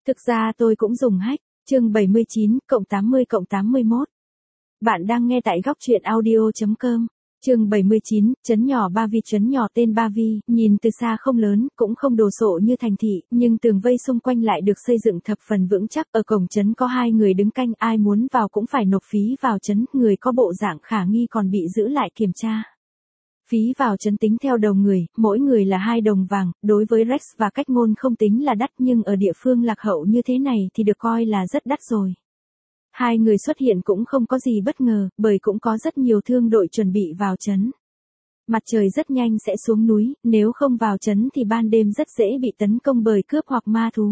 Thực ra tôi cũng dùng hack, chương 79, cộng 80 cộng 81. Bạn đang nghe tại góc truyện audio.com. Chương 79, trấn nhỏ Ba Vi. Trấn nhỏ tên Ba Vi, nhìn từ xa không lớn, cũng không đồ sộ như thành thị, nhưng tường vây xung quanh lại được xây dựng thập phần vững chắc. Ở cổng trấn có 2 người đứng canh, ai muốn vào cũng phải nộp phí vào trấn, người có bộ dạng khả nghi còn bị giữ lại kiểm tra. Phí vào trấn tính theo đầu người, mỗi người là 2 đồng vàng, đối với Rex và Cách Ngôn không tính là đắt, nhưng ở địa phương lạc hậu như thế này thì được coi là rất đắt rồi. 2 người xuất hiện cũng không có gì bất ngờ, bởi cũng có rất nhiều thương đội chuẩn bị vào trấn. Mặt trời rất nhanh sẽ xuống núi, nếu không vào trấn thì ban đêm rất dễ bị tấn công bởi cướp hoặc ma thú.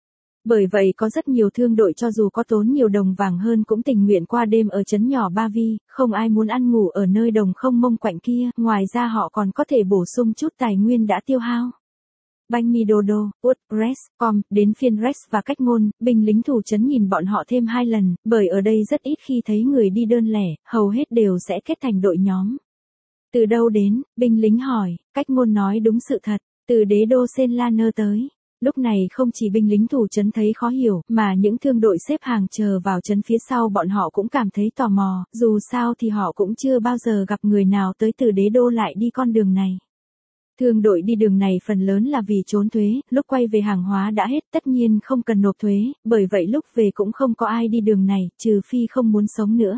Bởi vậy có rất nhiều thương đội cho dù có tốn nhiều đồng vàng hơn cũng tình nguyện qua đêm ở trấn nhỏ Ba Vi, không ai muốn ăn ngủ ở nơi đồng không mông quạnh kia, ngoài ra họ còn có thể bổ sung chút tài nguyên đã tiêu hao. Banh mi Dodo, Út, Rex, đến phiên Rex và Cách Ngôn, binh lính thủ trấn nhìn bọn họ thêm 2 lần, bởi ở đây rất ít khi thấy người đi đơn lẻ, hầu hết đều sẽ kết thành đội nhóm. Từ đâu đến, binh lính hỏi, Cách Ngôn nói đúng sự thật, từ đế đô Senlaner tới. Lúc này không chỉ binh lính thủ trấn thấy khó hiểu, mà những thương đội xếp hàng chờ vào trấn phía sau bọn họ cũng cảm thấy tò mò, dù sao thì họ cũng chưa bao giờ gặp người nào tới từ đế đô lại đi con đường này. Thương đội đi đường này phần lớn là vì trốn thuế, lúc quay về hàng hóa đã hết tất nhiên không cần nộp thuế, bởi vậy lúc về cũng không có ai đi đường này, trừ phi không muốn sống nữa.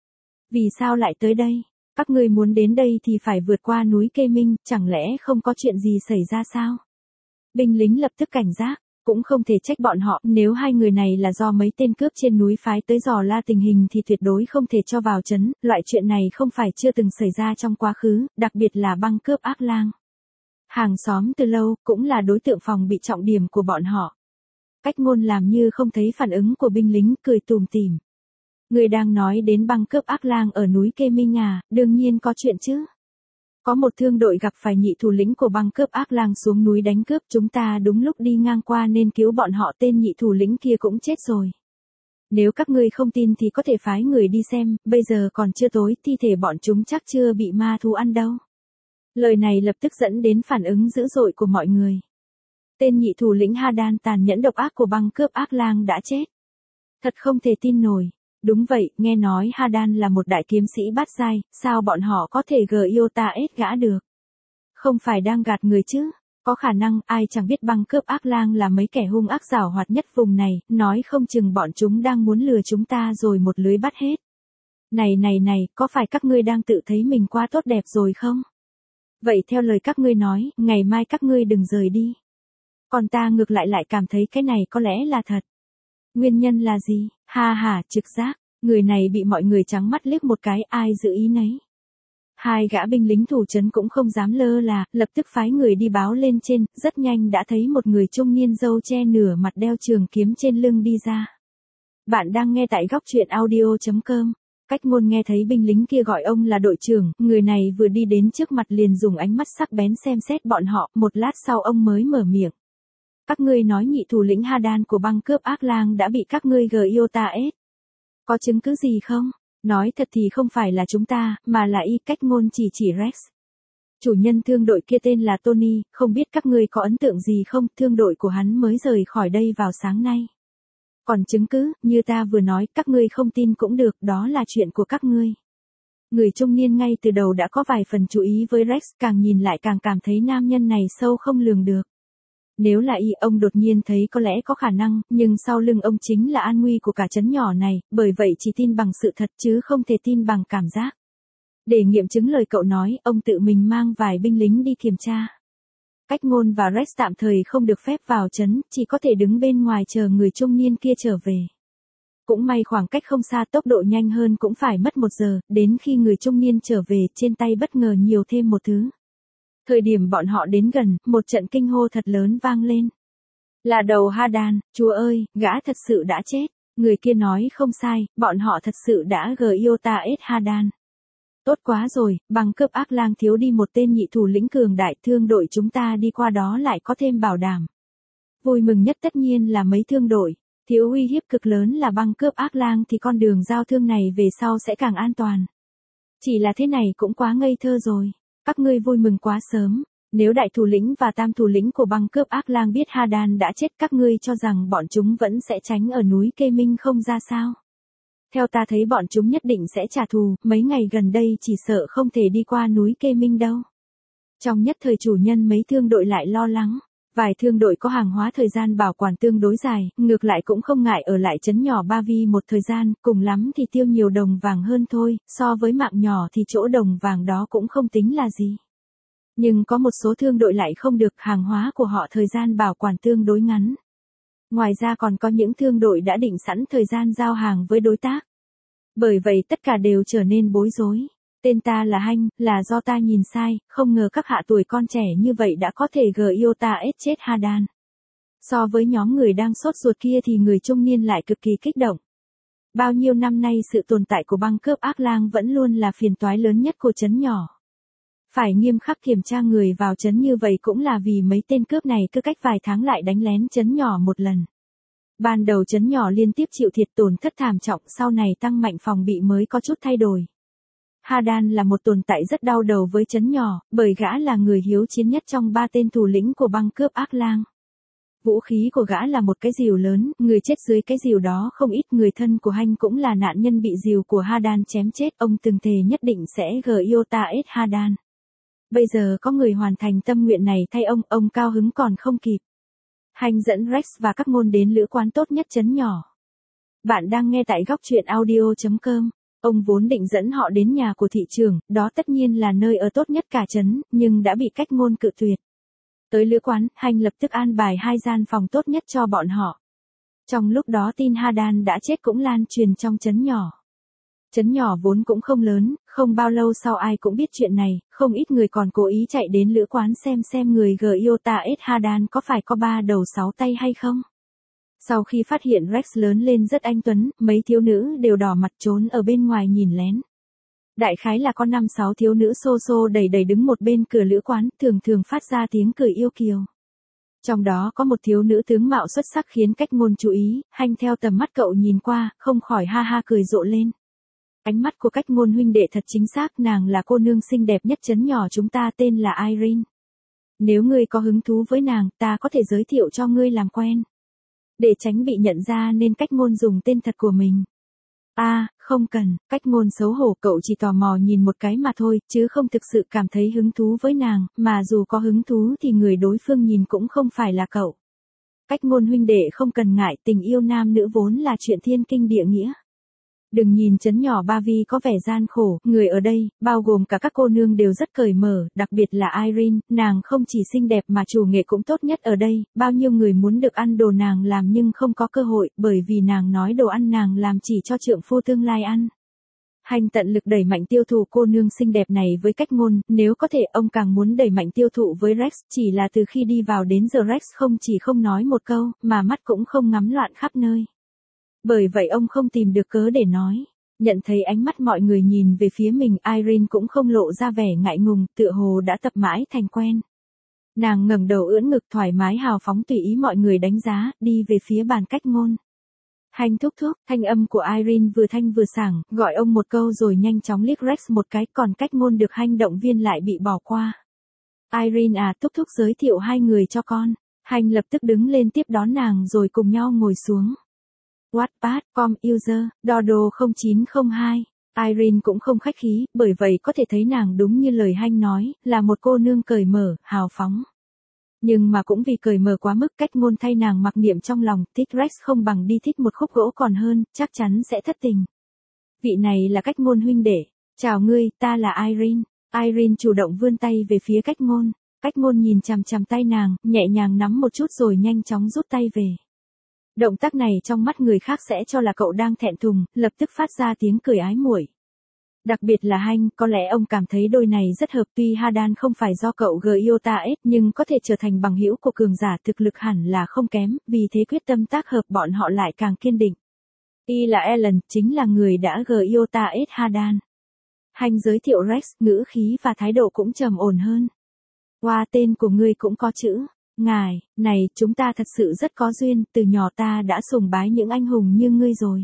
Vì sao lại tới đây? Các ngươi muốn đến đây thì phải vượt qua núi Kê Minh, chẳng lẽ không có chuyện gì xảy ra sao? Binh lính lập tức cảnh giác, cũng không thể trách bọn họ, nếu 2 người này là do mấy tên cướp trên núi phái tới dò la tình hình thì tuyệt đối không thể cho vào trấn, loại chuyện này không phải chưa từng xảy ra trong quá khứ, đặc biệt là băng cướp Ác Lang. Hàng xóm từ lâu, cũng là đối tượng phòng bị trọng điểm của bọn họ. Cách Ngôn làm như không thấy phản ứng của binh lính, cười tủm tỉm. Người đang nói đến băng cướp Ác Lang ở núi Kê Minh à, đương nhiên có chuyện chứ. Có một thương đội gặp phải nhị thủ lĩnh của băng cướp Ác Lang xuống núi đánh cướp, chúng ta đúng lúc đi ngang qua nên cứu bọn họ, tên nhị thủ lĩnh kia cũng chết rồi. Nếu các ngươi không tin thì có thể phái người đi xem, bây giờ còn chưa tối, thi thể bọn chúng chắc chưa bị ma thú ăn đâu. Lời này lập tức dẫn đến phản ứng dữ dội của mọi người. Tên nhị thủ lĩnh Hadan tàn nhẫn độc ác của băng cướp Ác Lang đã chết. Thật không thể tin nổi. Đúng vậy, nghe nói Hadan là một đại kiếm sĩ bát giai, sao bọn họ có thể Gyotaes gã được? Không phải đang gạt người chứ? Có khả năng, ai chẳng biết băng cướp Ác Lang là mấy kẻ hung ác giảo hoạt nhất vùng này, nói không chừng bọn chúng đang muốn lừa chúng ta rồi một lưới bắt hết. Này, có phải các ngươi đang tự thấy mình quá tốt đẹp rồi không? Vậy theo lời các ngươi nói, ngày mai các ngươi đừng rời đi. Còn ta ngược lại cảm thấy cái này có lẽ là thật. Nguyên nhân là gì? Ha, trực giác, người này bị mọi người trắng mắt liếc một cái, ai giữ ý nấy. 2 gã binh lính thủ trấn cũng không dám lơ là, lập tức phái người đi báo lên trên, rất nhanh đã thấy một người trung niên râu che nửa mặt đeo trường kiếm trên lưng đi ra. Bạn đang nghe tại góc truyện audio.com. Cách Ngôn nghe thấy binh lính kia gọi ông là đội trưởng, người này vừa đi đến trước mặt liền dùng ánh mắt sắc bén xem xét bọn họ, một lát sau ông mới mở miệng. Các ngươi nói nhị thủ lĩnh Hadan của băng cướp Ác Lang đã bị các ngươi Gyotaes. Có chứng cứ gì không? Nói thật thì không phải là chúng ta, mà là Cách Ngôn chỉ Rex. Chủ nhân thương đội kia tên là Tony, không biết các ngươi có ấn tượng gì không, thương đội của hắn mới rời khỏi đây vào sáng nay. Còn chứng cứ, như ta vừa nói, các ngươi không tin cũng được, đó là chuyện của các ngươi. Người trung niên ngay từ đầu đã có vài phần chú ý với Rex, càng nhìn lại càng cảm thấy nam nhân này sâu không lường được. Nếu là ông đột nhiên thấy có lẽ có khả năng, nhưng sau lưng ông chính là an nguy của cả trấn nhỏ này, bởi vậy chỉ tin bằng sự thật chứ không thể tin bằng cảm giác. Để nghiệm chứng lời cậu nói, ông tự mình mang vài binh lính đi kiểm tra. Cách Ngôn và Rex tạm thời không được phép vào trấn, chỉ có thể đứng bên ngoài chờ người trung niên kia trở về. Cũng may khoảng cách không xa, tốc độ nhanh hơn cũng phải mất 1 giờ, đến khi người trung niên trở về, trên tay bất ngờ nhiều thêm một thứ. Thời điểm bọn họ đến gần, một trận kinh hô thật lớn vang lên. Là đầu Hadan, chúa ơi, gã thật sự đã chết. Người kia nói không sai, bọn họ thật sự đã Gyotaes Hadan. Tốt quá rồi, băng cướp Ác Lang thiếu đi một tên nhị thủ lĩnh cường đại, thương đội chúng ta đi qua đó lại có thêm bảo đảm. Vui mừng nhất tất nhiên là mấy thương đội, thiếu uy hiếp cực lớn là băng cướp Ác Lang thì con đường giao thương này về sau sẽ càng an toàn. Chỉ là thế này cũng quá ngây thơ rồi, các ngươi vui mừng quá sớm, Nếu đại thủ lĩnh và tam thủ lĩnh của băng cướp ác lang biết Hadan đã chết, các ngươi cho rằng bọn chúng vẫn sẽ tránh ở núi Kê Minh không ra sao? Theo ta thấy bọn chúng nhất định sẽ trả thù, mấy ngày gần đây chỉ sợ không thể đi qua núi Kê Minh đâu. Trong nhất thời chủ nhân mấy thương đội lại lo lắng. Vài thương đội có hàng hóa thời gian bảo quản tương đối dài, ngược lại cũng không ngại ở lại trấn nhỏ Ba Vi một thời gian, cùng lắm thì tiêu nhiều đồng vàng hơn thôi, so với mạng nhỏ thì chỗ đồng vàng đó cũng không tính là gì. Nhưng có một số thương đội lại không được, hàng hóa của họ thời gian bảo quản tương đối ngắn. Ngoài ra còn có những thương đội đã định sẵn thời gian giao hàng với đối tác. Bởi vậy tất cả đều trở nên bối rối. Tên ta là Hanh, là do ta nhìn sai, không ngờ các hạ tuổi con trẻ như vậy đã có thể yêu ta ết chết Hadan. So với nhóm người đang sốt ruột kia thì người trung niên lại cực kỳ kích động. Bao nhiêu năm nay sự tồn tại của băng cướp ác lang vẫn luôn là phiền toái lớn nhất của trấn nhỏ. Phải nghiêm khắc kiểm tra người vào trấn như vậy cũng là vì mấy tên cướp này cứ cách vài tháng lại đánh lén trấn nhỏ một lần. Ban đầu trấn nhỏ liên tiếp chịu thiệt tổn thất thảm trọng, sau này tăng mạnh phòng bị mới có chút thay đổi. Hadan là một tồn tại rất đau đầu với trấn nhỏ, bởi gã là người hiếu chiến nhất trong 3 tên thủ lĩnh của băng cướp ác lang. Vũ khí của gã là một cái rìu lớn, người chết dưới cái rìu đó không ít, người thân của Hanh cũng là nạn nhân bị rìu của Hadan chém chết, ông từng thề nhất định sẽ yêu ta ết Hadan. Bây giờ có người hoàn thành tâm nguyện này thay ông cao hứng còn không kịp. Hanh dẫn Rex và các môn đến lữ quán tốt nhất trấn nhỏ. Bạn đang nghe tại góc truyện audio.com. Ông vốn định dẫn họ đến nhà của thị trưởng, đó tất nhiên là nơi ở tốt nhất cả trấn, nhưng đã bị cách ngôn cự tuyệt. Tới lữ quán, Hanh lập tức an bài 2 gian phòng tốt nhất cho bọn họ. Trong lúc đó tin Hadan đã chết cũng lan truyền trong trấn nhỏ. Trấn nhỏ vốn cũng không lớn, không bao lâu sau ai cũng biết chuyện này, không ít người còn cố ý chạy đến lữ quán xem người yêu ta ết Hadan có phải có 3 đầu 6 tay hay không. Sau khi phát hiện Rex lớn lên rất anh tuấn, mấy thiếu nữ đều đỏ mặt trốn ở bên ngoài nhìn lén. Đại khái là có 5-6 thiếu nữ xô xô đầy đầy đứng một bên cửa lữ quán, thường phát ra tiếng cười yêu kiều. Trong đó có một thiếu nữ tướng mạo xuất sắc khiến cách ngôn chú ý, Hanh theo tầm mắt cậu nhìn qua, không khỏi ha ha cười rộ lên. Ánh mắt của cách ngôn huynh đệ thật chính xác, nàng là cô nương xinh đẹp nhất trấn nhỏ chúng ta, tên là Irene. Nếu ngươi có hứng thú với nàng, ta có thể giới thiệu cho ngươi làm quen. Để tránh bị nhận ra nên cách ngôn dùng tên thật của mình. Không cần, cách ngôn xấu hổ, cậu chỉ tò mò nhìn một cái mà thôi, chứ không thực sự cảm thấy hứng thú với nàng, mà dù có hứng thú thì người đối phương nhìn cũng không phải là cậu. Cách ngôn huynh đệ không cần ngại, tình yêu nam nữ vốn là chuyện thiên kinh địa nghĩa. Đừng nhìn trấn nhỏ Ba Vi có vẻ gian khổ, người ở đây, bao gồm cả các cô nương đều rất cởi mở, đặc biệt là Irene, nàng không chỉ xinh đẹp mà chủ nghệ cũng tốt nhất ở đây, bao nhiêu người muốn được ăn đồ nàng làm nhưng không có cơ hội, bởi vì nàng nói đồ ăn nàng làm chỉ cho trượng phu tương lai ăn. Hanh tận lực đẩy mạnh tiêu thụ cô nương xinh đẹp này với cách ngôn, nếu có thể ông càng muốn đẩy mạnh tiêu thụ với Rex, chỉ là từ khi đi vào đến giờ Rex không chỉ không nói một câu, mà mắt cũng không ngắm loạn khắp nơi. Bởi vậy ông không tìm được cớ để nói. Nhận thấy ánh mắt mọi người nhìn về phía mình, Irene cũng không lộ ra vẻ ngại ngùng, tựa hồ đã tập mãi thành quen. Nàng ngẩng đầu ưỡn ngực thoải mái hào phóng tùy ý mọi người đánh giá, đi về phía bàn cách ngôn. Hanh thúc thúc, thanh âm của Irene vừa thanh vừa sảng, gọi ông một câu rồi nhanh chóng liếc Rex một cái, còn cách ngôn được Hanh động viên lại bị bỏ qua. Irene thúc thúc giới thiệu 2 người cho con. Hanh lập tức đứng lên tiếp đón nàng rồi cùng nhau ngồi xuống. Wattpad.com user, Dodo 0902. Irene cũng không khách khí, bởi vậy có thể thấy nàng đúng như lời Hanh nói, là một cô nương cởi mở, hào phóng. Nhưng mà cũng vì cởi mở quá mức, cách ngôn thay nàng mặc niệm trong lòng, thích Rex không bằng đi thích một khúc gỗ còn hơn, chắc chắn sẽ thất tình. Vị này là cách ngôn huynh đệ. Chào ngươi, ta là Irene. Irene chủ động vươn tay về phía cách ngôn. Cách ngôn nhìn chằm chằm tay nàng, nhẹ nhàng nắm một chút rồi nhanh chóng rút tay về. Động tác này trong mắt người khác sẽ cho là cậu đang thẹn thùng, lập tức phát ra tiếng cười ái muội. Đặc biệt là Hanh, có lẽ ông cảm thấy đôi này rất hợp, tuy Hadan không phải do cậu yêu ta ết nhưng có thể trở thành bằng hữu của cường giả, thực lực hẳn là không kém, vì thế quyết tâm tác hợp bọn họ lại càng kiên định. Y là Ellen, chính là người đã yêu ta ết Hadan. Hanh giới thiệu Rex, ngữ khí và thái độ cũng trầm ổn hơn. Tên của ngươi cũng có chữ. Ngài, này, chúng ta thật sự rất có duyên, từ nhỏ ta đã sùng bái những anh hùng như ngươi rồi.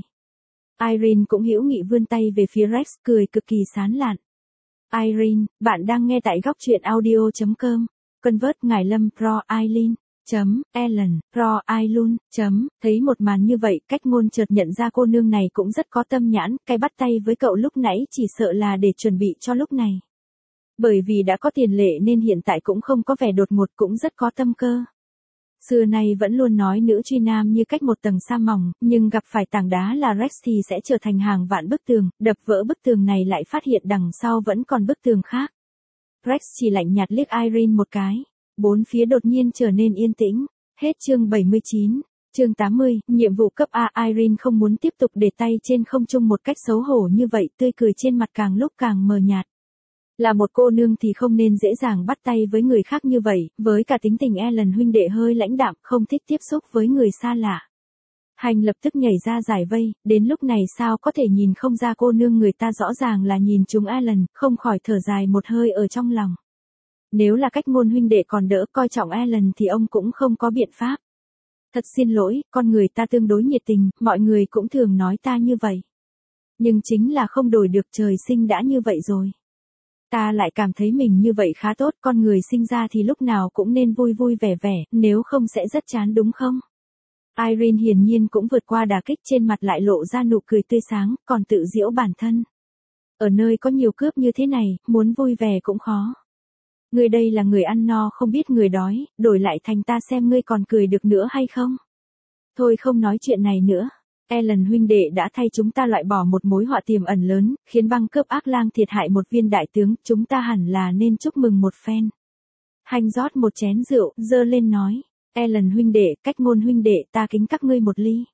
Irene cũng hữu nghị vươn tay về phía Rex, cười cực kỳ sán lạn. Irene, bạn đang nghe tại góc truyện audio.com. Convert Ngải Lâm Pro Eileen. Ellen, Pro Eileen. Thấy một màn như vậy, Cách Ngôn chợt nhận ra cô nương này cũng rất có tâm nhãn, cái bắt tay với cậu lúc nãy chỉ sợ là để chuẩn bị cho lúc này. Bởi vì đã có tiền lệ nên hiện tại cũng không có vẻ đột ngột, cũng rất có tâm cơ. Xưa nay vẫn luôn nói nữ truy nam như cách một tầng sa mỏng, nhưng gặp phải tảng đá là Rex thì sẽ trở thành hàng vạn bức tường, đập vỡ bức tường này lại phát hiện đằng sau vẫn còn bức tường khác. Rex chỉ lạnh nhạt liếc Irene một cái. Bốn phía đột nhiên trở nên yên tĩnh. Hết chương 79. Chương 80, nhiệm vụ cấp A. Irene không muốn tiếp tục để tay trên không trung một cách xấu hổ như vậy, tươi cười trên mặt càng lúc càng mờ nhạt. Là một cô nương thì không nên dễ dàng bắt tay với người khác như vậy, với cả tính tình Ellen huynh đệ hơi lãnh đạm, không thích tiếp xúc với người xa lạ. Hành lập tức nhảy ra giải vây, đến lúc này sao có thể nhìn không ra cô nương người ta rõ ràng là nhìn chúng Ellen, không khỏi thở dài một hơi ở trong lòng. Nếu là Cách Ngôn huynh đệ còn đỡ, coi trọng Ellen thì ông cũng không có biện pháp. Thật xin lỗi, con người ta tương đối nhiệt tình, mọi người cũng thường nói ta như vậy. Nhưng chính là không đổi được, trời sinh đã như vậy rồi. Ta lại cảm thấy mình như vậy khá tốt, con người sinh ra thì lúc nào cũng nên vui vui vẻ vẻ, nếu không sẽ rất chán đúng không? Irene hiển nhiên cũng vượt qua đả kích, trên mặt lại lộ ra nụ cười tươi sáng, còn tự giễu bản thân. Ở nơi có nhiều cướp như thế này, muốn vui vẻ cũng khó. Ngươi đây là người ăn no không biết người đói, đổi lại thành ta xem ngươi còn cười được nữa hay không? Thôi không nói chuyện này nữa. Ellen huynh đệ đã thay chúng ta loại bỏ một mối họa tiềm ẩn lớn, khiến băng cướp ác lang thiệt hại một viên đại tướng, chúng ta hẳn là nên chúc mừng một phen. Hành rót một chén rượu, dơ lên nói. Ellen huynh đệ, Cách Ngôn huynh đệ, ta kính các ngươi một ly.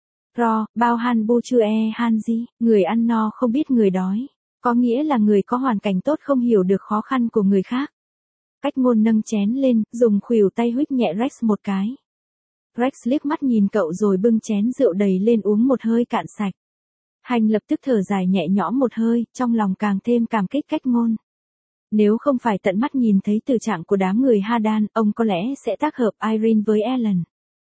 Ro, bao han bu chư e han di, người ăn no không biết người đói. Có nghĩa là người có hoàn cảnh tốt không hiểu được khó khăn của người khác. Cách Ngôn nâng chén lên, dùng khuỷu tay huých nhẹ Rex một cái. Rex liếc mắt nhìn cậu rồi bưng chén rượu đầy lên uống một hơi cạn sạch. Hành lập tức thở dài nhẹ nhõm một hơi, trong lòng càng thêm cảm kích Cách Ngôn. Nếu không phải tận mắt nhìn thấy tình trạng của đám người Hadan, ông có lẽ sẽ tác hợp Irene với Ellen.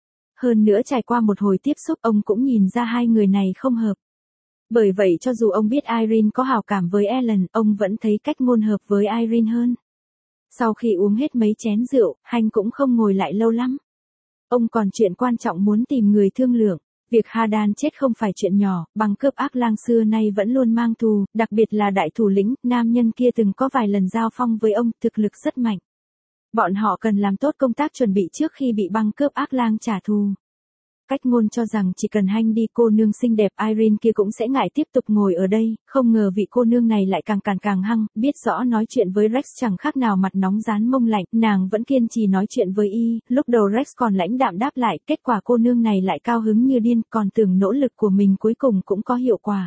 Hơn nữa trải qua một hồi tiếp xúc, ông cũng nhìn ra hai người này không hợp. Bởi vậy cho dù ông biết Irene có hảo cảm với Ellen, ông vẫn thấy Cách Ngôn hợp với Irene hơn. Sau khi uống hết mấy chén rượu, Hành cũng không ngồi lại lâu lắm. Ông còn chuyện quan trọng muốn tìm người thương lượng. Việc Hadan chết không phải chuyện nhỏ, băng cướp ác lang xưa nay vẫn luôn mang thù, đặc biệt là đại thủ lĩnh, nam nhân kia từng có vài lần giao phong với ông, thực lực rất mạnh. Bọn họ cần làm tốt công tác chuẩn bị trước khi bị băng cướp ác lang trả thù. Cách Ngôn cho rằng chỉ cần Hành đi, cô nương xinh đẹp Irene kia cũng sẽ ngại tiếp tục ngồi ở đây, không ngờ vị cô nương này lại càng hăng, biết rõ nói chuyện với Rex chẳng khác nào mặt nóng rán mông lạnh, nàng vẫn kiên trì nói chuyện với y, lúc đầu Rex còn lãnh đạm đáp lại, kết quả cô nương này lại cao hứng như điên, còn tưởng nỗ lực của mình cuối cùng cũng có hiệu quả.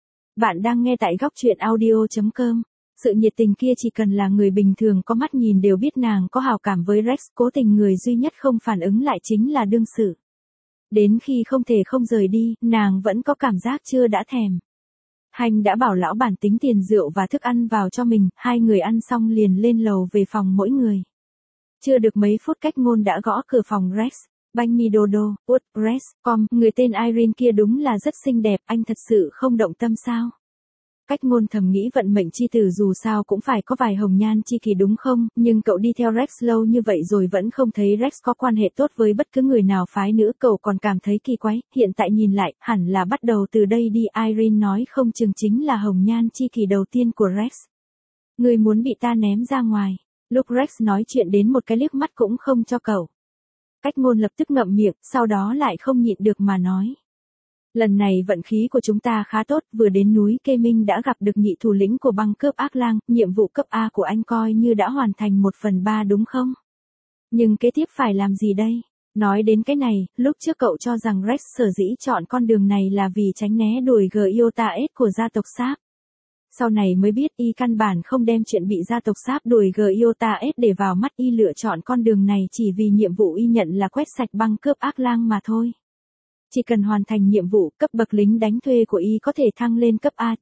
Bạn đang nghe tại góc truyện audio.com. Sự nhiệt tình kia chỉ cần là người bình thường có mắt nhìn đều biết nàng có hảo cảm với Rex, cố tình người duy nhất không phản ứng lại chính là đương sự. Đến khi không thể không rời đi, nàng vẫn có cảm giác chưa đã thèm. Hành đã bảo lão bản tính tiền rượu và thức ăn vào cho mình, hai người ăn xong liền lên lầu về phòng mỗi người. Chưa được mấy phút Cách Ngôn đã gõ cửa phòng Rex. Banh mi dodo, út, Rex, người tên Irene kia đúng là rất xinh đẹp, anh thật sự không động tâm sao? Cách Ngôn thầm nghĩ vận mệnh chi tử dù sao cũng phải có vài hồng nhan chi kỷ đúng không, nhưng cậu đi theo Rex lâu như vậy rồi vẫn không thấy Rex có quan hệ tốt với bất cứ người nào phái nữa, cậu còn cảm thấy kỳ quái, hiện tại nhìn lại, hẳn là bắt đầu từ đây đi, Irene nói không chừng chính là hồng nhan chi kỷ đầu tiên của Rex. Người muốn bị ta ném ra ngoài, lúc Rex nói chuyện đến một cái liếc mắt cũng không cho cậu. Cách Ngôn lập tức ngậm miệng, sau đó lại không nhịn được mà nói. Lần này vận khí của chúng ta khá tốt, vừa đến núi Kê Minh đã gặp được nhị thủ lĩnh của băng cướp ác lang, nhiệm vụ cấp A của anh coi như đã hoàn thành 1/3 đúng không? Nhưng kế tiếp phải làm gì đây? Nói đến cái này, lúc trước cậu cho rằng Rex sở dĩ chọn con đường này là vì tránh né đuổi Giota S của gia tộc Sáp. Sau này mới biết y căn bản không đem chuyện bị gia tộc Sáp đuổi Giota S để vào mắt, y lựa chọn con đường này chỉ vì nhiệm vụ y nhận là quét sạch băng cướp ác lang mà thôi. Chỉ cần hoàn thành nhiệm vụ, cấp bậc lính đánh thuê của y có thể thăng lên cấp A,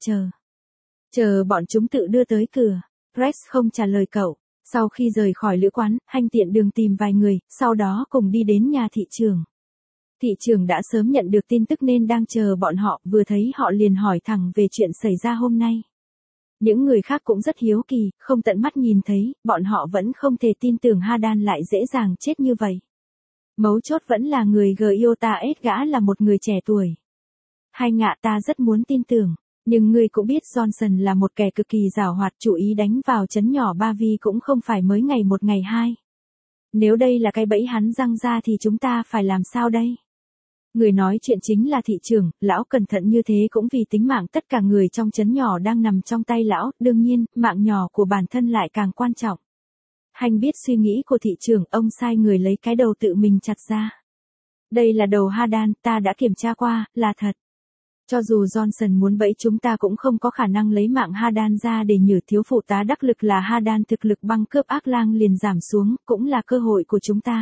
chờ bọn chúng tự đưa tới cửa. Rex không trả lời cậu. Sau khi rời khỏi lữ quán, Hành tiện đường tìm vài người, sau đó cùng đi đến nhà thị trưởng. Thị trưởng đã sớm nhận được tin tức nên đang chờ bọn họ, vừa thấy họ liền hỏi thẳng về chuyện xảy ra hôm nay. Những người khác cũng rất hiếu kỳ, không tận mắt nhìn thấy, bọn họ vẫn không thể tin tưởng Hadan lại dễ dàng chết như vậy. Mấu chốt vẫn là người Giota-S gã là một người trẻ tuổi. Hay ngạ ta rất muốn tin tưởng, nhưng ngươi cũng biết Johnson là một kẻ cực kỳ giàu hoạt, chủ ý đánh vào trấn nhỏ Ba Vi cũng không phải mới ngày một ngày hai. Nếu đây là cái bẫy hắn răng ra thì chúng ta phải làm sao đây? Người nói chuyện chính là thị trưởng, lão cẩn thận như thế cũng vì tính mạng tất cả người trong trấn nhỏ đang nằm trong tay lão, đương nhiên, mạng nhỏ của bản thân lại càng quan trọng. Hành biết suy nghĩ của thị trưởng, ông sai người lấy cái đầu tự mình chặt ra. Đây là đầu Hadan, ta đã kiểm tra qua, là thật. Cho dù Johnson muốn bẫy chúng ta cũng không có khả năng lấy mạng Hadan ra để nhử. Thiếu phụ tá đắc lực là Hadan, thực lực băng cướp ác lang liền giảm xuống, cũng là cơ hội của chúng ta.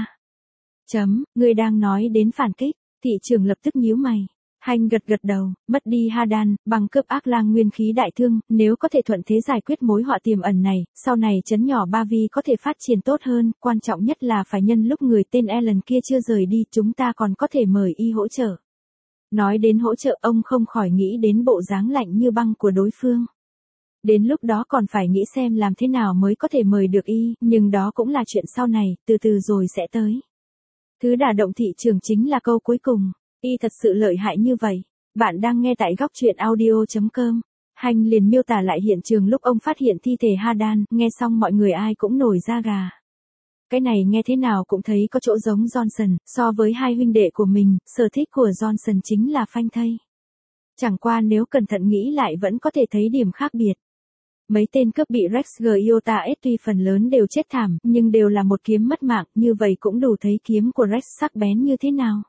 Ngươi đang nói đến phản kích, thị trưởng lập tức nhíu mày. Hành gật gật đầu, mất đi Hadan, băng cướp ác lang nguyên khí đại thương, nếu có thể thuận thế giải quyết mối họa tiềm ẩn này, sau này trấn nhỏ Ba Vi có thể phát triển tốt hơn, quan trọng nhất là phải nhân lúc người tên Ellen kia chưa rời đi, chúng ta còn có thể mời y hỗ trợ. Nói đến hỗ trợ, ông không khỏi nghĩ đến bộ dáng lạnh như băng của đối phương. Đến lúc đó còn phải nghĩ xem làm thế nào mới có thể mời được y, nhưng đó cũng là chuyện sau này, từ từ rồi sẽ tới. Thứ đả động thị trường chính là câu cuối cùng, y thật sự lợi hại như vậy. Bạn đang nghe tại góc truyện audio.com. Hành liền miêu tả lại hiện trường lúc ông phát hiện thi thể Hadan, nghe xong mọi người ai cũng nổi da gà. Cái này nghe thế nào cũng thấy có chỗ giống Johnson, so với hai huynh đệ của mình, sở thích của Johnson chính là phanh thây. Chẳng qua nếu cẩn thận nghĩ lại vẫn có thể thấy điểm khác biệt. Mấy tên cướp bị Rex Giota-S tuy phần lớn đều chết thảm, nhưng đều là một kiếm mất mạng, như vậy cũng đủ thấy kiếm của Rex sắc bén như thế nào.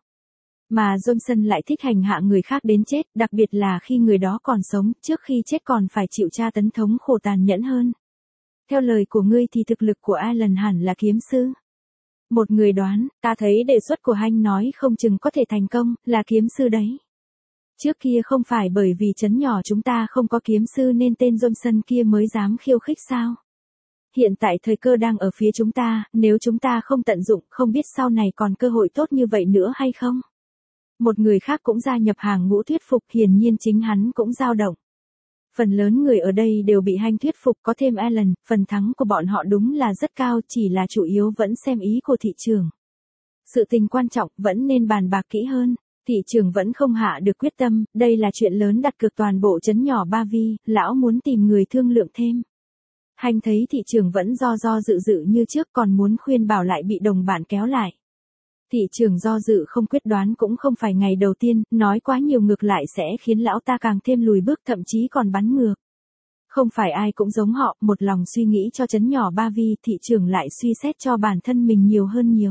Mà Johnson lại thích hành hạ người khác đến chết, đặc biệt là khi người đó còn sống, trước khi chết còn phải chịu tra tấn thống khổ tàn nhẫn hơn. Theo lời của ngươi thì thực lực của Alan hẳn là kiếm sư. Một người đoán, ta thấy đề xuất của Hành nói không chừng có thể thành công, là kiếm sư đấy. Trước kia không phải bởi vì trấn nhỏ chúng ta không có kiếm sư nên tên Johnson kia mới dám khiêu khích sao? Hiện tại thời cơ đang ở phía chúng ta, nếu chúng ta không tận dụng, không biết sau này còn cơ hội tốt như vậy nữa hay không? Một người khác cũng gia nhập hàng ngũ thuyết phục, hiển nhiên chính hắn cũng dao động. Phần lớn người ở đây đều bị Hành thuyết phục, có thêm Alan, phần thắng của bọn họ đúng là rất cao, chỉ là chủ yếu vẫn xem ý của thị trường. Sự tình quan trọng vẫn nên bàn bạc kỹ hơn. Thị trường vẫn không hạ được quyết tâm, đây là chuyện lớn đặt cược toàn bộ trấn nhỏ Ba Vi, lão muốn tìm người thương lượng thêm. Hành thấy thị trường vẫn do dự dự như trước, còn muốn khuyên bảo lại bị đồng bạn kéo lại. Thị trường do dự không quyết đoán cũng không phải ngày đầu tiên, nói quá nhiều ngược lại sẽ khiến lão ta càng thêm lùi bước, thậm chí còn bắn ngược. Không phải ai cũng giống họ, một lòng suy nghĩ cho trấn nhỏ Ba Vi, thị trường lại suy xét cho bản thân mình nhiều hơn nhiều.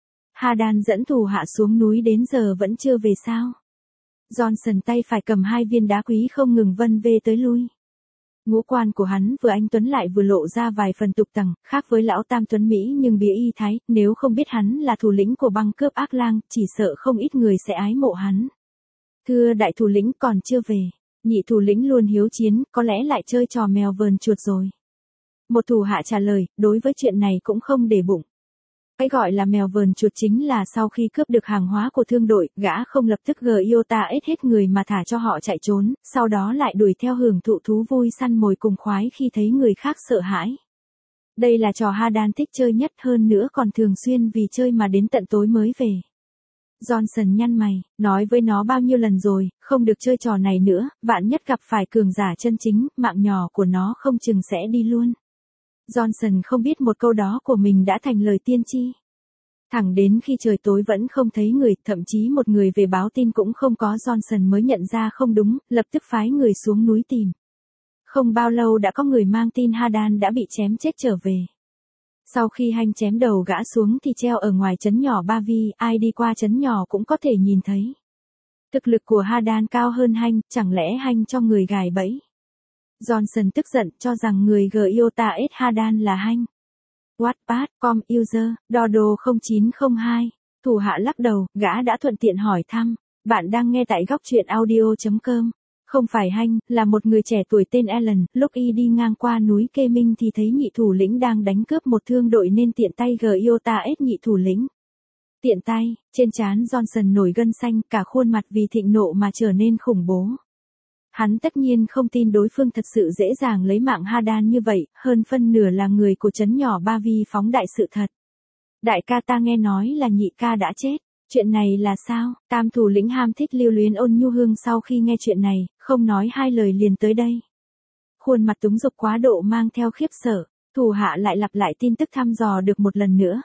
Hadan dẫn thủ hạ xuống núi đến giờ vẫn chưa về sao. Johnson tay phải cầm hai viên đá quý không ngừng vân vê tới lui. Ngũ quan của hắn vừa anh tuấn lại vừa lộ ra vài phần tục tằng, khác với lão tam tuấn Mỹ nhưng bía y thái, nếu không biết hắn là thủ lĩnh của băng cướp ác lang, chỉ sợ không ít người sẽ ái mộ hắn. Thưa đại thủ lĩnh còn chưa về, nhị thủ lĩnh luôn hiếu chiến, có lẽ lại chơi trò mèo vờn chuột rồi. Một thủ hạ trả lời, đối với chuyện này cũng không để bụng. Cái gọi là mèo vờn chuột chính là sau khi cướp được hàng hóa của thương đội, gã không lập tức Giota-S hết người mà thả cho họ chạy trốn, sau đó lại đuổi theo hưởng thụ thú vui săn mồi cùng khoái khi thấy người khác sợ hãi. Đây là trò Hadan thích chơi nhất, hơn nữa còn thường xuyên vì chơi mà đến tận tối mới về. Johnson nhăn mày, nói với nó bao nhiêu lần rồi, không được chơi trò này nữa, vạn nhất gặp phải cường giả chân chính, mạng nhỏ của nó không chừng sẽ đi luôn. Johnson không biết một câu đó của mình đã thành lời tiên tri. Thẳng đến khi trời tối vẫn không thấy người, thậm chí một người về báo tin cũng không có, Johnson mới nhận ra không đúng, lập tức phái người xuống núi tìm. Không bao lâu đã có người mang tin Hadan đã bị chém chết trở về. Sau khi Hành chém đầu gã xuống thì treo ở ngoài trấn nhỏ Ba Vi, ai đi qua trấn nhỏ cũng có thể nhìn thấy. Thực lực của Hadan cao hơn Hành, chẳng lẽ Hành cho người gài bẫy? Johnson tức giận cho rằng người Giota-S Hadan là Hành. Wattpad.com user, Dodo 0902. Thủ hạ lắc đầu, gã đã thuận tiện hỏi thăm. Bạn đang nghe tại góc truyện audio.com. Không phải Hành, là một người trẻ tuổi tên Alan, lúc y đi ngang qua núi Kê Minh thì thấy nhị thủ lĩnh đang đánh cướp một thương đội nên tiện tay Giota-S nhị thủ lĩnh. Tiện tay, trên trán Johnson nổi gân xanh, cả khuôn mặt vì thịnh nộ mà trở nên khủng bố. Hắn tất nhiên không tin đối phương thật sự dễ dàng lấy mạng Hadan như vậy, hơn phân nửa là người của trấn nhỏ Ba Vi phóng đại sự thật. Đại ca, ta nghe nói là nhị ca đã chết. Chuyện này là sao? Tam thủ lĩnh ham thích lưu luyến Ôn Nhu Hương sau khi nghe chuyện này, không nói hai lời liền tới đây. Khuôn mặt túng dục quá độ mang theo khiếp sợ, thủ hạ lại lặp lại tin tức thăm dò được một lần nữa.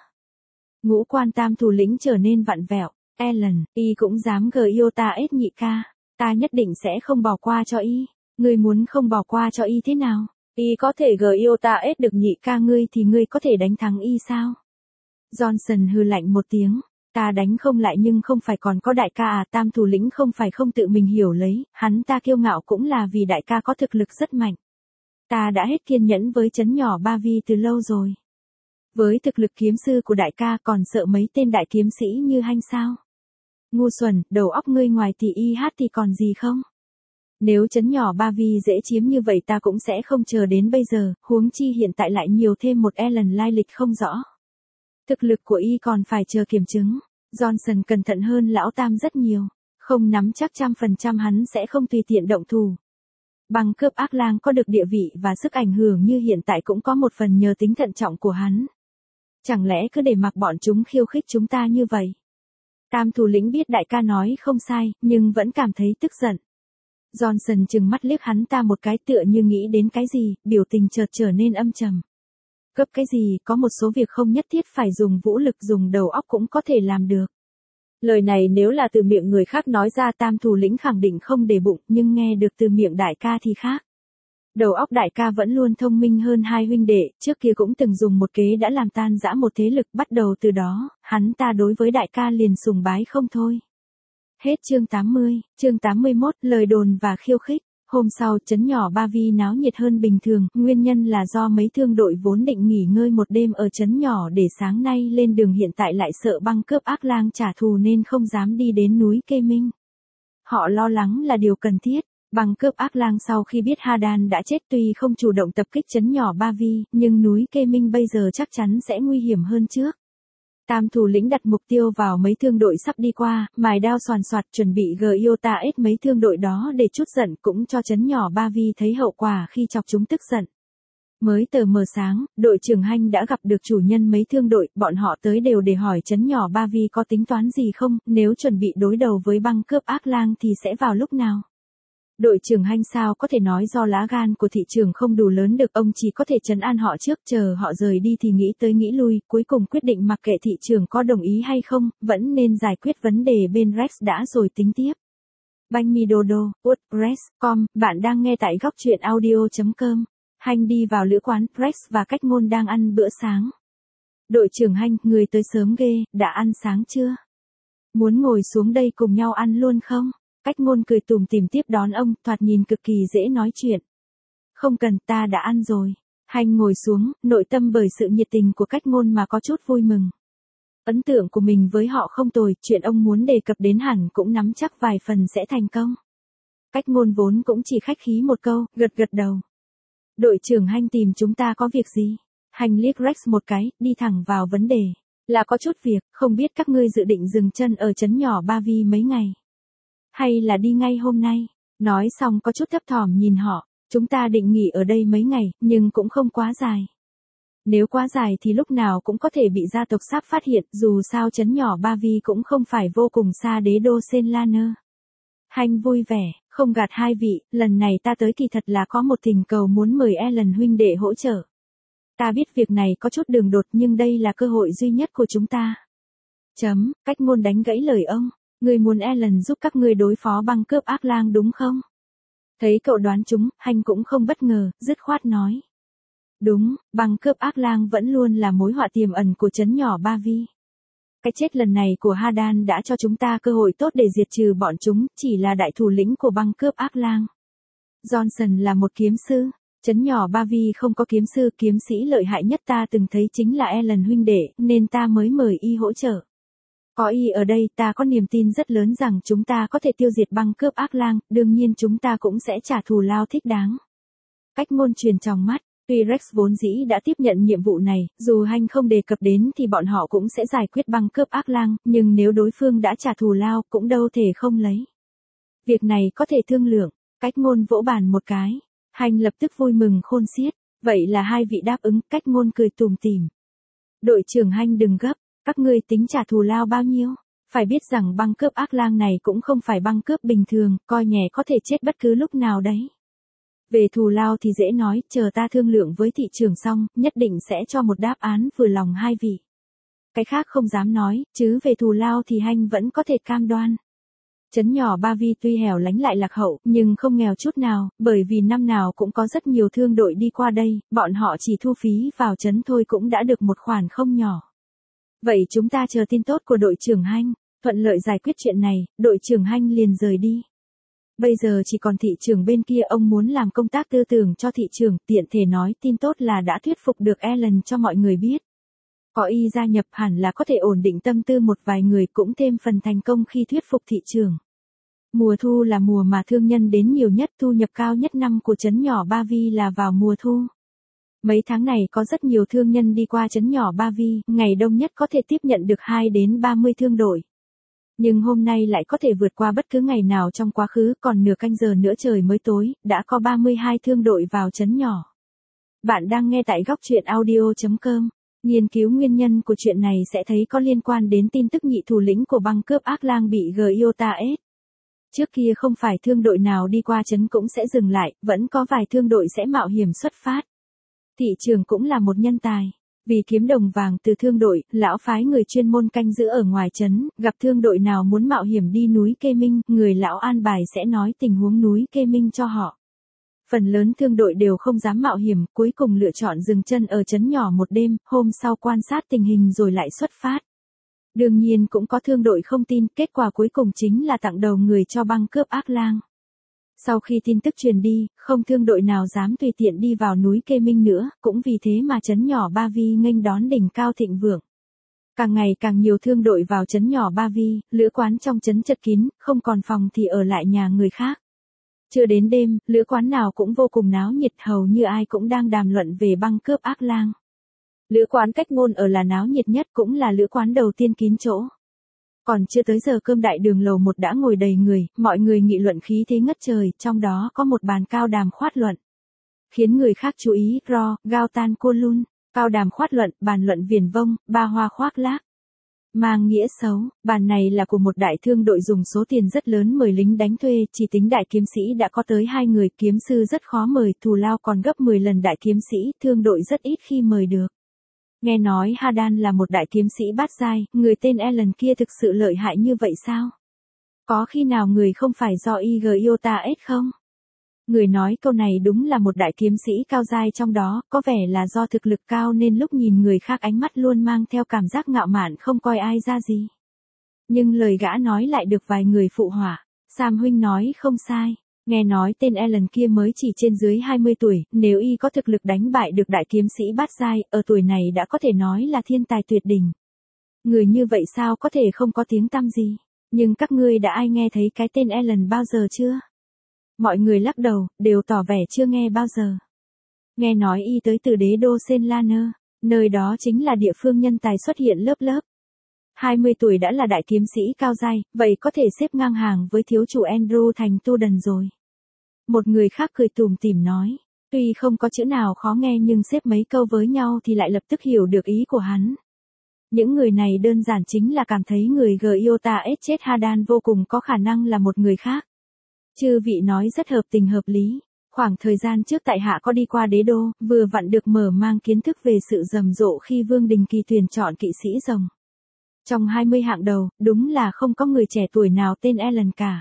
Ngũ quan tam thủ lĩnh trở nên vặn vẹo. Ellen, y cũng dám gờ yêu ta ết nhị ca. Ta nhất định sẽ không bỏ qua cho y. Ngươi muốn không bỏ qua cho y thế nào? Y có thể gờ yêu ta ết được nhị ca ngươi thì ngươi có thể đánh thắng y sao? Johnson hừ lạnh một tiếng. Ta đánh không lại nhưng không phải còn có đại ca à? Tam thủ lĩnh không phải không tự mình hiểu lấy, hắn ta kiêu ngạo cũng là vì đại ca có thực lực rất mạnh. Ta đã hết kiên nhẫn với trấn nhỏ Ba Vi từ lâu rồi. Với thực lực kiếm sư của đại ca còn sợ mấy tên đại kiếm sĩ như Hanh sao? Ngu xuẩn, đầu óc ngươi ngoài thì y hát thì còn gì không? Nếu trấn nhỏ Ba Vi dễ chiếm như vậy ta cũng sẽ không chờ đến bây giờ, huống chi hiện tại lại nhiều thêm một Ellen lai lịch không rõ. Thực lực của y còn phải chờ kiểm chứng. Johnson cẩn thận hơn lão tam rất nhiều, không nắm chắc 100% hắn sẽ không tùy tiện động thủ. Băng cướp ác lang có được địa vị và sức ảnh hưởng như hiện tại cũng có một phần nhờ tính thận trọng của hắn. Chẳng lẽ cứ để mặc bọn chúng khiêu khích chúng ta như vậy? Tam thủ lĩnh biết đại ca nói không sai, nhưng vẫn cảm thấy tức giận. Johnson trừng mắt liếc hắn ta một cái tựa như nghĩ đến cái gì, biểu tình chợt trở nên âm trầm. Cấp cái gì, có một số việc không nhất thiết phải dùng vũ lực, dùng đầu óc cũng có thể làm được. Lời này nếu là từ miệng người khác nói ra tam thủ lĩnh khẳng định không để bụng, nhưng nghe được từ miệng đại ca thì khác. Đầu óc đại ca vẫn luôn thông minh hơn hai huynh đệ, trước kia cũng từng dùng một kế đã làm tan rã một thế lực, bắt đầu từ đó, hắn ta đối với đại ca liền sùng bái không thôi. Hết chương 80, chương 81, lời đồn và khiêu khích. Hôm sau, trấn nhỏ Ba Vi náo nhiệt hơn bình thường, nguyên nhân là do mấy thương đội vốn định nghỉ ngơi một đêm ở trấn nhỏ để sáng nay lên đường hiện tại lại sợ băng cướp ác lang trả thù nên không dám đi đến núi Kê Minh. Họ lo lắng là điều cần thiết. Băng cướp ác lang sau khi biết Hadan đã chết tuy không chủ động tập kích trấn nhỏ Ba Vi, nhưng núi Kê Minh bây giờ chắc chắn sẽ nguy hiểm hơn trước. Tam thủ lĩnh đặt mục tiêu vào mấy thương đội sắp đi qua, mài đao xoàn xoạt chuẩn bị Giota ết mấy thương đội đó để trút giận, cũng cho trấn nhỏ Ba Vi thấy hậu quả khi chọc chúng tức giận. Mới tờ mờ sáng, đội trưởng Hanh đã gặp được chủ nhân mấy thương đội, bọn họ tới đều để hỏi trấn nhỏ Ba Vi có tính toán gì không, nếu chuẩn bị đối đầu với băng cướp ác lang thì sẽ vào lúc nào. Đội trưởng Hanh sao có thể nói do lá gan của thị trường không đủ lớn được, ông chỉ có thể trấn an họ trước, chờ họ rời đi thì nghĩ tới nghĩ lui, cuối cùng quyết định mặc kệ thị trường có đồng ý hay không, vẫn nên giải quyết vấn đề bên Rex đã rồi tính tiếp. Banh mì Dodo, WordPress.com, bạn đang nghe tại góc truyện audio.com. Hanh đi vào lữ quán, Rex và Cách Ngôn đang ăn bữa sáng. Đội trưởng Hanh, người tới sớm ghê, đã ăn sáng chưa? Muốn ngồi xuống đây cùng nhau ăn luôn không? Cách Ngôn cười tủm tỉm tiếp đón ông, thoạt nhìn cực kỳ dễ nói chuyện. Không cần, ta đã ăn rồi. Hanh ngồi xuống, nội tâm bởi sự nhiệt tình của Cách Ngôn mà có chút vui mừng. Ấn tượng của mình với họ không tồi, chuyện ông muốn đề cập đến hẳn cũng nắm chắc vài phần sẽ thành công. Cách Ngôn vốn cũng chỉ khách khí một câu, gật gật đầu. Đội trưởng Hanh tìm chúng ta có việc gì? Hanh liếc Rex một cái, đi thẳng vào vấn đề. Là có chút việc, không biết các ngươi dự định dừng chân ở trấn nhỏ Ba Vi mấy ngày? Hay là đi ngay hôm nay? Nói xong có chút thấp thỏm nhìn họ, chúng ta định nghỉ ở đây mấy ngày, nhưng cũng không quá dài. Nếu quá dài thì lúc nào cũng có thể bị gia tộc Sáp phát hiện, dù sao trấn nhỏ Ba Vi cũng không phải vô cùng xa đế đô Senlaner. Hanh vui vẻ, không gạt hai vị, lần này ta tới kỳ thật là có một thỉnh cầu muốn mời Ellen huynh đệ hỗ trợ. Ta biết việc này có chút đường đột nhưng đây là cơ hội duy nhất của chúng ta. Cách Ngôn đánh gãy lời ông. Người muốn Ellen giúp các ngươi đối phó băng cướp ác lang đúng không? Thấy cậu đoán chúng, Hanh cũng không bất ngờ, dứt khoát nói. Đúng, băng cướp ác lang vẫn luôn là mối họa tiềm ẩn của trấn nhỏ Ba Vi. Cái chết lần này của Hadan đã cho chúng ta cơ hội tốt để diệt trừ bọn chúng, chỉ là đại thủ lĩnh của băng cướp ác lang. Johnson là một kiếm sư, trấn nhỏ Ba Vi không có kiếm sư, kiếm sĩ lợi hại nhất ta từng thấy chính là Ellen huynh đệ, nên ta mới mời y hỗ trợ. Có y ở đây ta có niềm tin rất lớn rằng chúng ta có thể tiêu diệt băng cướp ác lang, đương nhiên chúng ta cũng sẽ trả thù lao thích đáng. Cách Ngôn truyền trong mắt, tuy Rex vốn dĩ đã tiếp nhận nhiệm vụ này, dù Hanh không đề cập đến thì bọn họ cũng sẽ giải quyết băng cướp ác lang, nhưng nếu đối phương đã trả thù lao cũng đâu thể không lấy. Việc này có thể thương lượng. Cách Ngôn vỗ bàn một cái. Hành lập tức vui mừng khôn xiết. Vậy là hai vị đáp ứng, Cách Ngôn cười tủm tỉm. Đội trưởng Hành đừng gấp, các ngươi tính trả thù lao bao nhiêu? Phải biết rằng băng cướp ác lang này cũng không phải băng cướp bình thường, coi nhẹ có thể chết bất cứ lúc nào đấy. Về thù lao thì dễ nói, chờ ta thương lượng với thị trưởng xong, nhất định sẽ cho một đáp án vừa lòng hai vị. Cái khác không dám nói, chứ về thù lao thì Hành vẫn có thể cam đoan. Trấn nhỏ Ba Vi tuy hẻo lánh lại lạc hậu, nhưng không nghèo chút nào, bởi vì năm nào cũng có rất nhiều thương đội đi qua đây, bọn họ chỉ thu phí vào trấn thôi cũng đã được một khoản không nhỏ. Vậy chúng ta chờ tin tốt của đội trưởng Hành, thuận lợi giải quyết chuyện này, đội trưởng Hành liền rời đi. Bây giờ chỉ còn thị trưởng bên kia, ông muốn làm công tác tư tưởng cho thị trưởng, tiện thể nói tin tốt là đã thuyết phục được Ellen cho mọi người biết. Có y gia nhập hẳn là có thể ổn định tâm tư một vài người, cũng thêm phần thành công khi thuyết phục thị trường. Mùa thu là mùa mà thương nhân đến nhiều nhất, thu nhập cao nhất năm của trấn nhỏ Ba Vi là vào mùa thu. Mấy tháng này có rất nhiều thương nhân đi qua trấn nhỏ Ba Vi, ngày đông nhất có thể tiếp nhận được 2 đến 30 thương đội. Nhưng hôm nay lại có thể vượt qua bất cứ ngày nào trong quá khứ, còn nửa canh giờ nữa trời mới tối, đã có 32 thương đội vào trấn nhỏ. Bạn đang nghe tại góc truyện audio.com. Nghiên cứu nguyên nhân của chuyện này sẽ thấy có liên quan đến tin tức nhị thủ lĩnh của băng cướp ác lang bị Giota S. Trước kia không phải thương đội nào đi qua trấn cũng sẽ dừng lại, vẫn có vài thương đội sẽ mạo hiểm xuất phát. Thị trường cũng là một nhân tài. Vì kiếm đồng vàng từ thương đội, lão phái người chuyên môn canh giữ ở ngoài trấn, gặp thương đội nào muốn mạo hiểm đi núi Kê Minh, người lão an bài sẽ nói tình huống núi Kê Minh cho họ. Phần lớn thương đội đều không dám mạo hiểm, cuối cùng lựa chọn dừng chân ở trấn nhỏ một đêm, hôm sau quan sát tình hình rồi lại xuất phát. Đương nhiên cũng có thương đội không tin, kết quả cuối cùng chính là tặng đầu người cho băng cướp ác lang. Sau khi tin tức truyền đi, không thương đội nào dám tùy tiện đi vào núi Kê Minh nữa, cũng vì thế mà trấn nhỏ Ba Vi nghênh đón đỉnh cao thịnh vượng. Càng ngày càng nhiều thương đội vào trấn nhỏ Ba Vi, lữ quán trong trấn chật kín, không còn phòng thì ở lại nhà người khác. Chưa đến đêm, lữ quán nào cũng vô cùng náo nhiệt, hầu như ai cũng đang đàm luận về băng cướp ác lang. Lữ quán Cách Ngôn ở là náo nhiệt nhất, cũng là lữ quán đầu tiên kín chỗ. Còn chưa tới giờ cơm đại đường lầu 1 đã ngồi đầy người, mọi người nghị luận khí thế ngất trời, trong đó có một bàn cao đàm khoát luận. Khiến người khác chú ý, Gao Tan Cô Lun, cao đàm khoát luận, bàn luận viển vông, ba hoa khoác lác. Mang nghĩa xấu, bàn này là của một đại thương đội dùng số tiền rất lớn mời lính đánh thuê, chỉ tính đại kiếm sĩ đã có tới 2 người, kiếm sư rất khó mời, thù lao còn gấp 10 lần đại kiếm sĩ, thương đội rất ít khi mời được. Nghe nói Hadan là một đại kiếm sĩ bát giai, người tên Ellen kia thực sự lợi hại như vậy sao? Có khi nào người không phải do Giota S không? Người nói câu này đúng là một đại kiếm sĩ cao giai, trong đó có vẻ là do thực lực cao nên lúc nhìn người khác ánh mắt luôn mang theo cảm giác ngạo mạn, không coi ai ra gì. Nhưng lời gã nói lại được vài người phụ họa. Sam huynh nói không sai. Nghe nói tên Ellen kia mới chỉ trên dưới 20 tuổi, nếu y có thực lực đánh bại được đại kiếm sĩ bát giai, ở tuổi này đã có thể nói là thiên tài tuyệt đỉnh. Người như vậy sao có thể không có tiếng tăm gì? Nhưng các ngươi đã ai nghe thấy cái tên Ellen bao giờ chưa? Mọi người lắc đầu, đều tỏ vẻ chưa nghe bao giờ. Nghe nói y tới từ đế đô Senlaner, nơi đó chính là địa phương nhân tài xuất hiện lớp lớp. 20 tuổi đã là đại kiếm sĩ cao giai, vậy có thể xếp ngang hàng với thiếu chủ Andrew thành tu đần rồi. Một người khác cười tủm tỉm nói, tuy không có chữ nào khó nghe nhưng xếp mấy câu với nhau thì lại lập tức hiểu được ý của hắn. Những người này đơn giản chính là cảm thấy người Giota S chết Hadan vô cùng có khả năng là một người khác. Chư vị nói rất hợp tình hợp lý. Khoảng thời gian trước tại hạ có đi qua đế đô, vừa vặn được mở mang kiến thức về sự rầm rộ khi Vương Đình Kỳ tuyển chọn kỵ sĩ rồng. Trong 20 hạng đầu, đúng là không có người trẻ tuổi nào tên Ellen cả.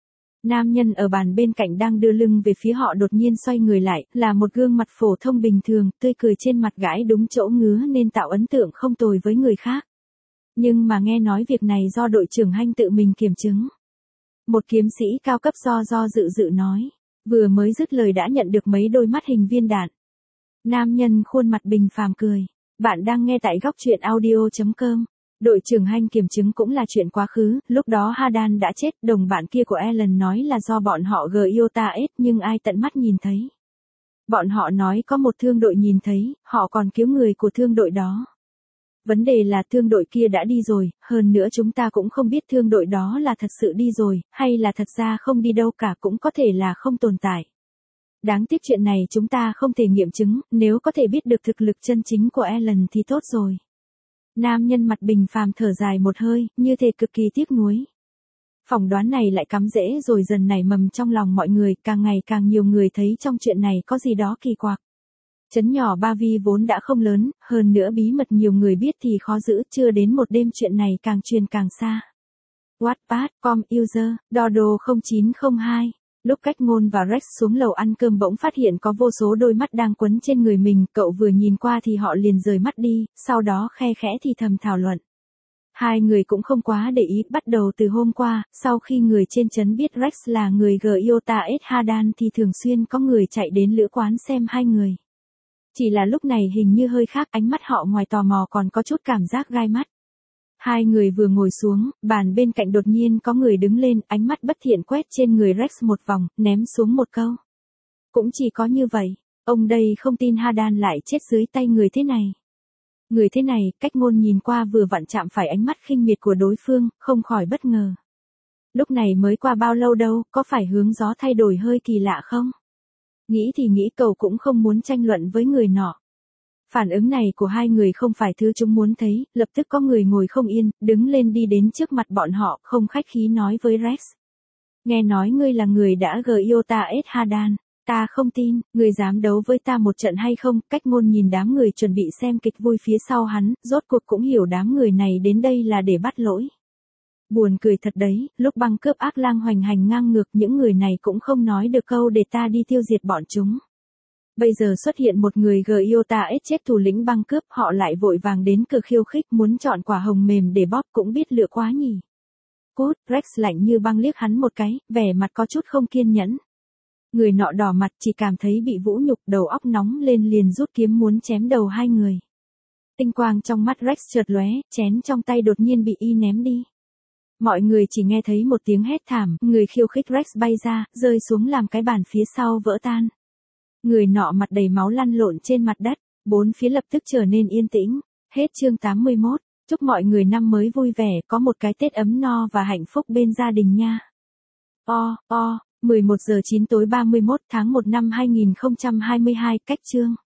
Nam nhân ở bàn bên cạnh đang đưa lưng về phía họ đột nhiên xoay người lại, là một gương mặt phổ thông bình thường, tươi cười trên mặt gãi đúng chỗ ngứa nên tạo ấn tượng không tồi với người khác. Nhưng mà nghe nói việc này do đội trưởng Hanh tự mình kiểm chứng. Một kiếm sĩ cao cấp do dự nói. Vừa mới dứt lời đã nhận được mấy đôi mắt hình viên đạn. Nam nhân khuôn mặt bình phàm cười. Bạn đang nghe tại góc truyện audio.com. Đội trưởng Hanh kiểm chứng cũng là chuyện quá khứ, lúc đó Hadan đã chết, đồng bạn kia của Ellen nói là do bọn họ Giota S nhưng ai tận mắt nhìn thấy. Bọn họ nói có một thương đội nhìn thấy, họ còn cứu người của thương đội đó. Vấn đề là thương đội kia đã đi rồi, hơn nữa chúng ta cũng không biết thương đội đó là thật sự đi rồi, hay là thật ra không đi đâu cả, cũng có thể là không tồn tại. Đáng tiếc chuyện này chúng ta không thể nghiệm chứng, nếu có thể biết được thực lực chân chính của Alan thì tốt rồi. Nam nhân mặt bình phàm thở dài một hơi, như thể cực kỳ tiếc nuối. Phỏng đoán này lại cắm rễ rồi dần nảy mầm trong lòng mọi người, càng ngày càng nhiều người thấy trong chuyện này có gì đó kỳ quặc. Trấn nhỏ Ba Vi vốn đã không lớn, hơn nữa bí mật nhiều người biết thì khó giữ, chưa đến một đêm chuyện này càng truyền càng xa. Wattpad, com user, Dodo 0902. Lúc Cách Ngôn và Rex xuống lầu ăn cơm bỗng phát hiện có vô số đôi mắt đang quấn trên người mình, cậu vừa nhìn qua thì họ liền rời mắt đi, sau đó khe khẽ thì thầm thảo luận. Hai người cũng không quá để ý, bắt đầu từ hôm qua, sau khi người trên trấn biết Rex là người Giota S. Hadan thì thường xuyên có người chạy đến lữ quán xem hai người. Chỉ là lúc này hình như hơi khác, ánh mắt họ ngoài tò mò còn có chút cảm giác gai mắt. Hai người vừa ngồi xuống, bàn bên cạnh đột nhiên có người đứng lên, ánh mắt bất thiện quét trên người Rex một vòng, ném xuống một câu. Cũng chỉ có như vậy, ông đây không tin Hadan lại chết dưới tay người thế này. Người thế này, Cách Ngôn nhìn qua vừa vặn chạm phải ánh mắt khinh miệt của đối phương, không khỏi bất ngờ. Lúc này mới qua bao lâu đâu, có phải hướng gió thay đổi hơi kỳ lạ không? Nghĩ thì nghĩ, cậu cũng không muốn tranh luận với người nọ. Phản ứng này của hai người không phải thứ chúng muốn thấy, lập tức có người ngồi không yên, đứng lên đi đến trước mặt bọn họ, không khách khí nói với Rex. Nghe nói ngươi là người đã Giota S. Hadan, ta không tin, ngươi dám đấu với ta một trận hay không? Cách Ngôn nhìn đám người chuẩn bị xem kịch vui phía sau hắn, rốt cuộc cũng hiểu đám người này đến đây là để bắt lỗi. Buồn cười thật đấy, lúc băng cướp ác lang hoành hành ngang ngược những người này cũng không nói được câu để ta đi tiêu diệt bọn chúng. Bây giờ xuất hiện một người Giota S chết thủ lĩnh băng cướp, họ lại vội vàng đến cửa khiêu khích, muốn chọn quả hồng mềm để bóp, cũng biết lựa quá nhỉ. Cút, Rex lạnh như băng liếc hắn một cái, vẻ mặt có chút không kiên nhẫn. Người nọ đỏ mặt, chỉ cảm thấy bị vũ nhục, đầu óc nóng lên liền rút kiếm muốn chém đầu hai người. Tinh quang trong mắt Rex chợt lóe, chén trong tay đột nhiên bị y ném đi. Mọi người chỉ nghe thấy một tiếng hét thảm, người khiêu khích Rex bay ra, rơi xuống làm cái bàn phía sau vỡ tan. Người nọ mặt đầy máu lăn lộn trên mặt đất, bốn phía lập tức trở nên yên tĩnh. Hết chương 81. Chúc mọi người năm mới vui vẻ, có một cái Tết ấm no và hạnh phúc bên gia đình nha. 11 giờ 9 tối 31 tháng 1 năm 2022, cách chương.